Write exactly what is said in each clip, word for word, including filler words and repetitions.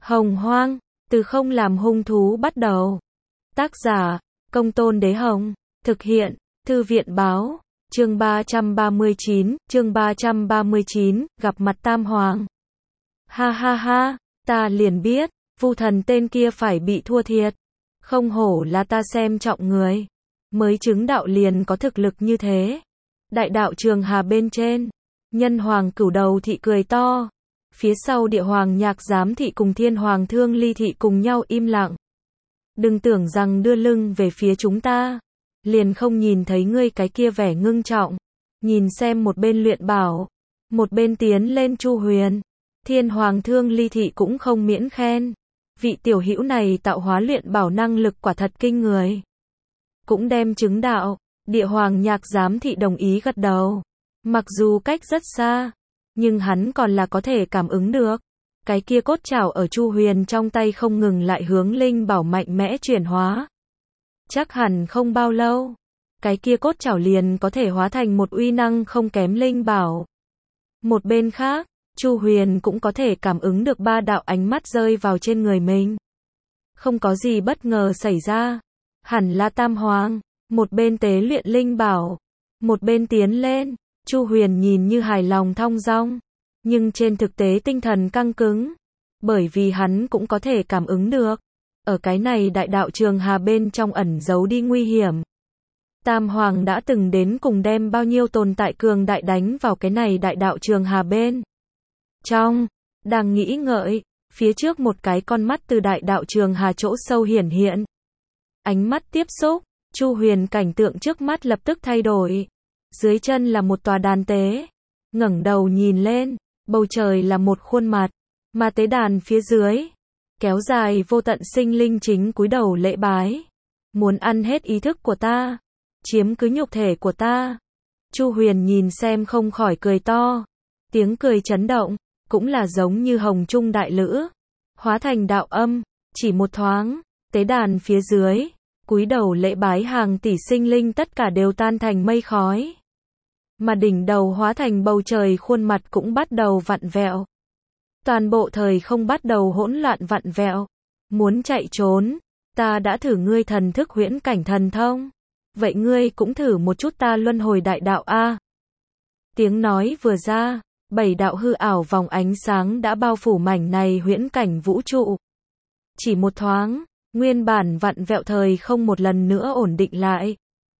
Hồng Hoang, từ không làm hung thú bắt đầu. Tác giả, Công Tôn Đế Hồng. Thực hiện, Thư viện Báo. Chương ba trăm ba mươi chín, chương ba trăm ba mươi chín, gặp mặt Tam Hoàng. Ha ha ha, ta liền biết, Vu Thần tên kia phải bị thua thiệt. Không hổ là ta xem trọng người. Mới chứng đạo liền có thực lực như thế. Đại đạo Trường Hà bên trên, Nhân Hoàng Cửu Đầu Thị cười to. Phía sau Địa Hoàng Nhạc Giám Thị cùng Thiên Hoàng Thương Ly Thị cùng nhau im lặng. Đừng tưởng rằng đưa lưng về phía chúng ta, liền không nhìn thấy ngươi cái kia vẻ ngưng trọng. Nhìn xem một bên luyện bảo, một bên tiến lên Chu Huyền. Thiên Hoàng Thương Ly Thị cũng không miễn khen. Vị tiểu hữu này tạo hóa luyện bảo năng lực quả thật kinh người. Cũng đem chứng đạo. Địa Hoàng Nhạc Giám Thị đồng ý gật đầu. Mặc dù cách rất xa, nhưng hắn còn là có thể cảm ứng được. Cái kia cốt trảo ở Chu Huyền trong tay không ngừng lại hướng linh bảo mạnh mẽ chuyển hóa. Chắc hẳn không bao lâu, cái kia cốt trảo liền có thể hóa thành một uy năng không kém linh bảo. Một bên khác, Chu Huyền cũng có thể cảm ứng được ba đạo ánh mắt rơi vào trên người mình. Không có gì bất ngờ xảy ra. Hẳn là Tam Hoàng, một bên tế luyện linh bảo, một bên tiến lên. Chu Huyền nhìn như hài lòng thong dong, nhưng trên thực tế tinh thần căng cứng, bởi vì hắn cũng có thể cảm ứng được, ở cái này đại đạo Trường Hà bên trong ẩn giấu đi nguy hiểm. Tam Hoàng đã từng đến cùng đem bao nhiêu tồn tại cường đại đánh vào cái này đại đạo Trường Hà bên trong. Đang nghĩ ngợi, phía trước một cái con mắt từ đại đạo Trường Hà chỗ sâu hiển hiện. Ánh mắt tiếp xúc, Chu Huyền cảnh tượng trước mắt lập tức thay đổi. Dưới chân là một tòa đàn tế. Ngẩng đầu nhìn lên, bầu trời là một khuôn mặt, mà tế đàn phía dưới, kéo dài vô tận sinh linh chính cúi đầu lễ bái. Muốn ăn hết ý thức của ta, chiếm cứ nhục thể của ta. Chu Huyền nhìn xem không khỏi cười to. Tiếng cười chấn động, cũng là giống như hồng trung đại lữ, hóa thành đạo âm, chỉ một thoáng, tế đàn phía dưới, cúi đầu lễ bái hàng tỷ sinh linh tất cả đều tan thành mây khói. Mà đỉnh đầu hóa thành bầu trời khuôn mặt cũng bắt đầu vặn vẹo. Toàn bộ thời không bắt đầu hỗn loạn vặn vẹo. Muốn chạy trốn, ta đã thử ngươi thần thức huyễn cảnh thần thông. Vậy ngươi cũng thử một chút ta luân hồi đại đạo a. Tiếng nói vừa ra, bảy đạo hư ảo vòng ánh sáng đã bao phủ mảnh này huyễn cảnh vũ trụ. Chỉ một thoáng, nguyên bản vặn vẹo thời không một lần nữa ổn định lại.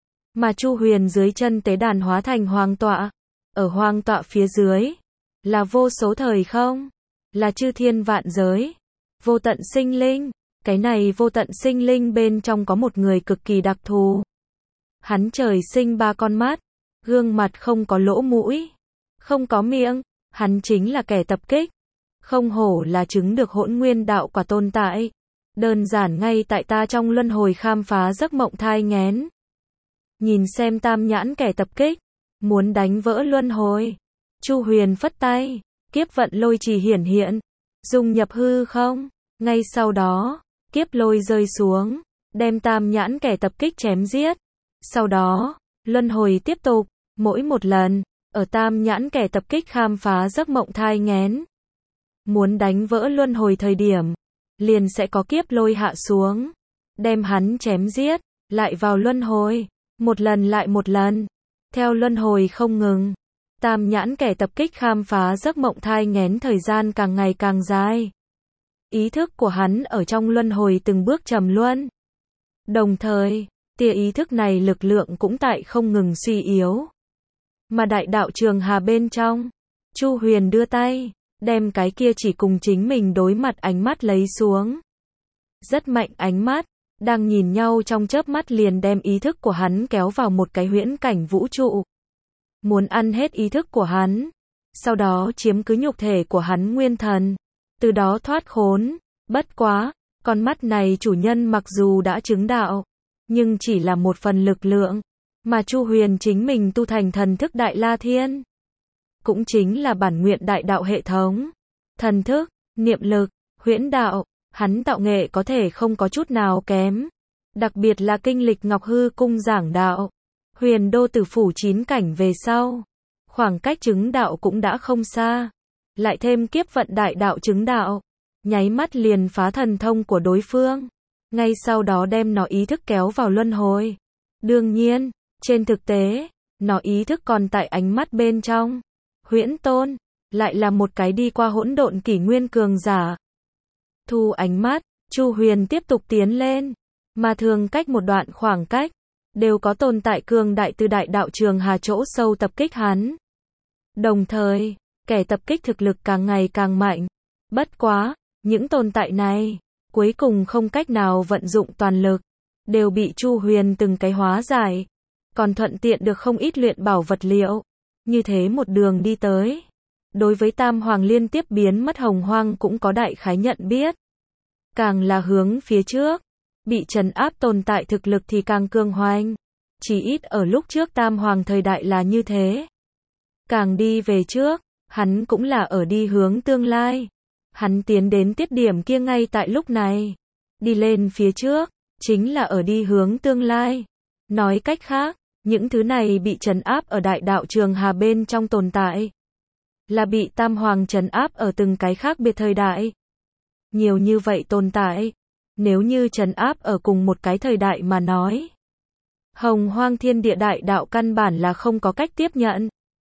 Mà Chu Huyền dưới chân tế đàn hóa thành hoàng tọa. Ở hoàng tọa phía dưới, là vô số thời không, là chư thiên vạn giới, vô tận sinh linh. Cái này vô tận sinh linh bên trong có một người cực kỳ đặc thù. Hắn trời sinh ba con mắt, gương mặt không có lỗ mũi, không có miệng, hắn chính là kẻ tập kích. Không hổ là chứng được hỗn nguyên đạo quả tồn tại. Đơn giản ngay tại ta trong luân hồi khám phá giấc mộng thai nghén. Nhìn xem tam nhãn kẻ tập kích, muốn đánh vỡ luân hồi. Chu Huyền phất tay, kiếp vận lôi trì hiển hiện, dung nhập hư không. Ngay sau đó, kiếp lôi rơi xuống, đem tam nhãn kẻ tập kích chém giết. Sau đó, luân hồi tiếp tục, mỗi một lần, ở tam nhãn kẻ tập kích khám phá giấc mộng thai nghén. Muốn đánh vỡ luân hồi thời điểm, liền sẽ có kiếp lôi hạ xuống, đem hắn chém giết, lại vào luân hồi. Một lần lại một lần, theo luân hồi không ngừng, tam nhãn kẻ tập kích khám phá giấc mộng thai nghén thời gian càng ngày càng dài. Ý thức của hắn ở trong luân hồi từng bước trầm luân. Đồng thời, tia ý thức này lực lượng cũng tại không ngừng suy yếu. Mà đại đạo Trường Hà bên trong, Chu Huyền đưa tay, đem cái kia chỉ cùng chính mình đối mặt ánh mắt lấy xuống. Rất mạnh ánh mắt. Đang nhìn nhau trong chớp mắt liền đem ý thức của hắn kéo vào một cái huyễn cảnh vũ trụ. Muốn ăn hết ý thức của hắn. Sau đó chiếm cứ nhục thể của hắn nguyên thần. Từ đó thoát khốn. Bất quá, con mắt này chủ nhân mặc dù đã chứng đạo, nhưng chỉ là một phần lực lượng. Mà Chu Huyền chính mình tu thành thần thức Đại La Thiên. Cũng chính là bản nguyện đại đạo hệ thống. Thần thức, niệm lực, huyễn đạo. Hắn tạo nghệ có thể không có chút nào kém. Đặc biệt là kinh lịch Ngọc Hư Cung giảng đạo. Huyền Đô Tử Phủ chín cảnh về sau. Khoảng cách chứng đạo cũng đã không xa. Lại thêm kiếp vận đại đạo chứng đạo. nháy mắt liền phá thần thông của đối phương, ngay sau đó đem nó ý thức kéo vào luân hồi. Đương nhiên, trên thực tế, nó ý thức còn tại ánh mắt bên trong. Huyễn Tôn, lại là một cái đi qua hỗn độn kỷ nguyên cường giả. Thu ánh mắt, Chu Huyền tiếp tục tiến lên, mà thường cách một đoạn khoảng cách, đều có tồn tại cường đại từ đại đạo trường hà chỗ sâu tập kích hắn. Đồng thời, kẻ tập kích thực lực càng ngày càng mạnh. Bất quá, những tồn tại này, cuối cùng không cách nào vận dụng toàn lực, đều bị Chu Huyền từng cái hóa giải, còn thuận tiện được không ít luyện bảo vật liệu. Như thế một đường đi tới, đối với Tam Hoàng liên tiếp biến mất hồng hoang cũng có đại khái nhận biết. Càng là hướng phía trước, bị trấn áp tồn tại thực lực thì càng cường hoành. Chỉ ít ở lúc trước Tam Hoàng thời đại là như thế. Càng đi về trước, hắn cũng là ở đi hướng tương lai. Hắn tiến đến tiết điểm kia ngay tại lúc này. Đi lên phía trước, chính là ở đi hướng tương lai. Nói cách khác, những thứ này bị trấn áp ở đại đạo trường hà bên trong tồn tại, là bị Tam Hoàng trấn áp ở từng cái khác biệt thời đại. Nhiều như vậy tồn tại, nếu như trấn áp ở cùng một cái thời đại mà nói, hồng hoang thiên địa đại đạo căn bản là không có cách tiếp nhận.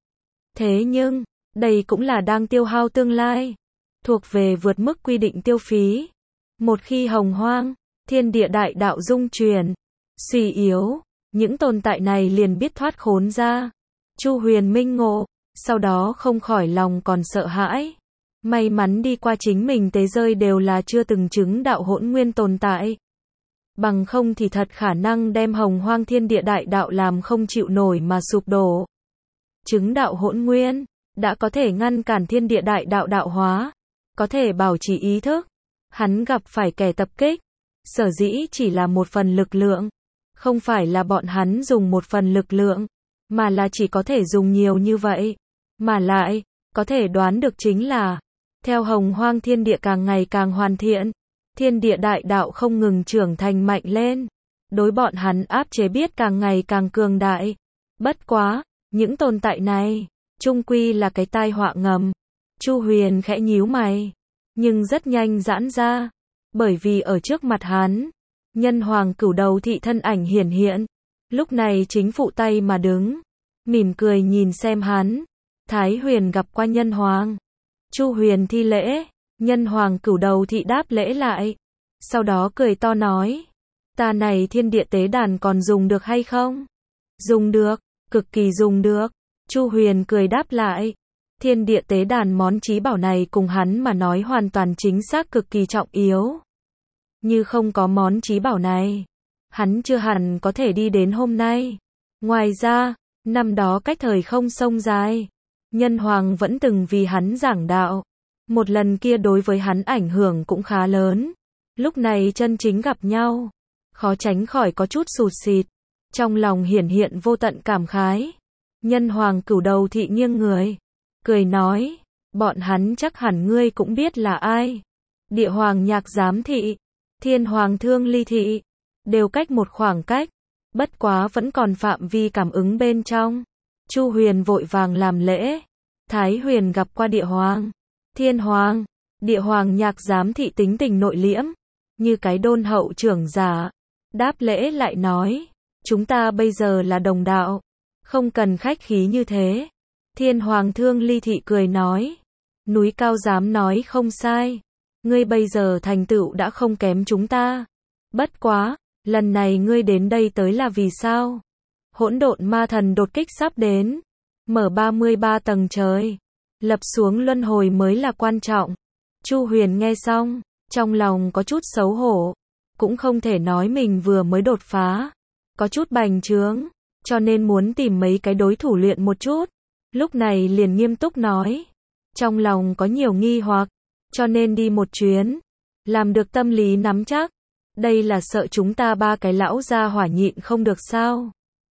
Thế nhưng, đây cũng là đang tiêu hao tương lai, thuộc về vượt mức quy định tiêu phí. Một khi hồng hoang, thiên địa đại đạo dung chuyển, suy yếu, những tồn tại này liền biết thoát khốn ra. Chu Huyền minh ngộ, sau đó không khỏi lòng còn sợ hãi. May mắn đi qua chính mình tế rơi đều là chưa từng chứng đạo hỗn nguyên tồn tại. Bằng không thì thật khả năng đem hồng hoang thiên địa đại đạo làm không chịu nổi mà sụp đổ. Chứng đạo hỗn nguyên, đã có thể ngăn cản thiên địa đại đạo đạo hóa, có thể bảo trì ý thức. Hắn gặp phải kẻ tập kích, sở dĩ chỉ là một phần lực lượng, không phải là bọn hắn dùng một phần lực lượng, mà là chỉ có thể dùng nhiều như vậy. Mà lại, có thể đoán được chính là, theo hồng hoang thiên địa càng ngày càng hoàn thiện, thiên địa đại đạo không ngừng trưởng thành mạnh lên, đối bọn hắn áp chế biết càng ngày càng cường đại. Bất quá, những tồn tại này, chung quy là cái tai họa ngầm. Chu Huyền khẽ nhíu mày, nhưng rất nhanh giãn ra, bởi vì ở trước mặt hắn, Nhân Hoàng Cửu Đầu Thị thân ảnh hiển hiện, lúc này chính phụ tay mà đứng, mỉm cười nhìn xem hắn. Thái Huyền gặp qua Nhân Hoàng. Chu Huyền thi lễ, Nhân Hoàng Cửu Đầu Thị đáp lễ lại, sau đó cười to nói, ta này thiên địa tế đàn còn dùng được hay không? Dùng được, cực kỳ dùng được. Chu Huyền cười đáp lại, thiên địa tế đàn món chí bảo này cùng hắn mà nói hoàn toàn chính xác cực kỳ trọng yếu. Như không có món chí bảo này, hắn chưa hẳn có thể đi đến hôm nay. Ngoài ra, năm đó cách thời không sông dài, Nhân Hoàng vẫn từng vì hắn giảng đạo. Một lần kia đối với hắn ảnh hưởng cũng khá lớn. Lúc này chân chính gặp nhau, khó tránh khỏi có chút sụt sịt, trong lòng hiển hiện vô tận cảm khái. Nhân Hoàng Cửu Đầu Thị nghiêng người, cười nói, bọn hắn chắc hẳn ngươi cũng biết là ai. Địa Hoàng Nhạc Giám Thị, Thiên Hoàng Thương Ly Thị, đều cách một khoảng cách, bất quá vẫn còn phạm vi cảm ứng bên trong. Chu Huyền vội vàng làm lễ. Thái Huyền gặp qua Địa Hoàng, Thiên Hoàng. Địa Hoàng Nhạc Giám Thị tính tình nội liễm, như cái đôn hậu trưởng giả, đáp lễ lại nói, chúng ta bây giờ là đồng đạo, không cần khách khí như thế. Thiên Hoàng Thương Ly Thị cười nói, núi cao dám nói không sai, ngươi bây giờ thành tựu đã không kém chúng ta. Bất quá, lần này ngươi đến đây tới là vì sao? Hỗn độn ma thần đột kích sắp đến, mở ba mươi ba tầng trời, lập xuống luân hồi mới là quan trọng. Chu Huyền nghe xong, trong lòng có chút xấu hổ, cũng không thể nói mình vừa mới đột phá, có chút bành trướng, cho nên muốn tìm mấy cái đối thủ luyện một chút. Lúc này liền nghiêm túc nói, trong lòng có nhiều nghi hoặc, cho nên đi một chuyến, làm được tâm lý nắm chắc. Đây là sợ chúng ta ba cái lão gia hỏa nhịn không được sao?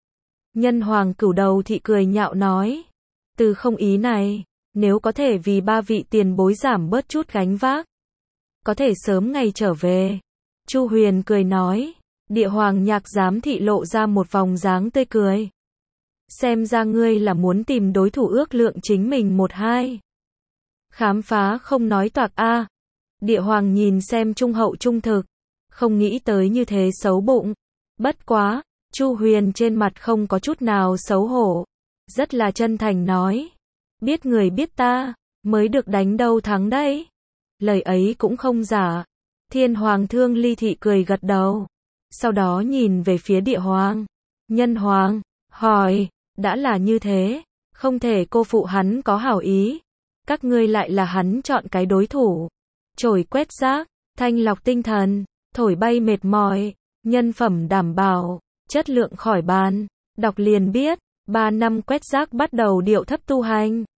Nhân Hoàng Cửu Đầu Thị cười nhạo nói, từ không ý này, nếu có thể vì ba vị tiền bối giảm bớt chút gánh vác, có thể sớm ngày trở về. Chu Huyền cười nói, Địa Hoàng Nhạc Giám Thị lộ ra một vòng dáng tươi cười. Xem ra ngươi là muốn tìm đối thủ ước lượng chính mình một hai. Khám phá không nói toạc a. Địa Hoàng nhìn xem trung hậu trung thực, không nghĩ tới như thế xấu bụng. Bất quá, Chu Huyền trên mặt không có chút nào xấu hổ, rất là chân thành nói, biết người biết ta, mới được đánh đâu thắng đấy. Lời ấy cũng không giả. Thiên Hoàng Thương Ly Thị cười gật đầu, sau đó nhìn về phía Địa Hoàng. Nhân Hoàng, hỏi, đã là như thế, không thể cô phụ hắn có hảo ý. Các ngươi lại là hắn chọn cái đối thủ. Chổi quét rác, thanh lọc tinh thần, thổi bay mệt mỏi, nhân phẩm đảm bảo, chất lượng khỏi bàn. Đọc liền biết, ba năm quét rác bắt đầu điệu thấp tu hành.